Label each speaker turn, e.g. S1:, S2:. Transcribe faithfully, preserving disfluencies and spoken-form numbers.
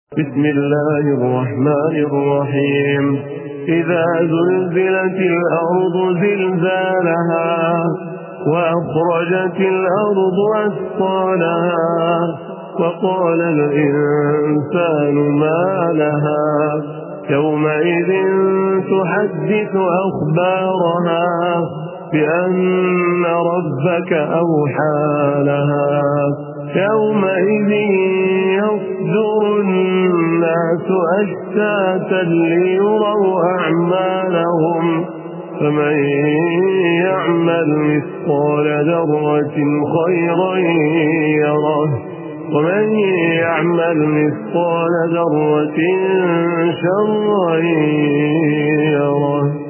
S1: بسم الله الرحمن الرحيم. إذا زلزلت الأرض زلزالها وأخرجت الأرض أثقالها وقال الإنسان ما لها يومئذ تحدث أخبارها بأن ربك أوحى لها يومئذ يصدر الناس أشتاتا ليروا أعمالهم فمن يعمل مثقال ذرة خيرا يره ومن يعمل مثقال ذرة شرا يره.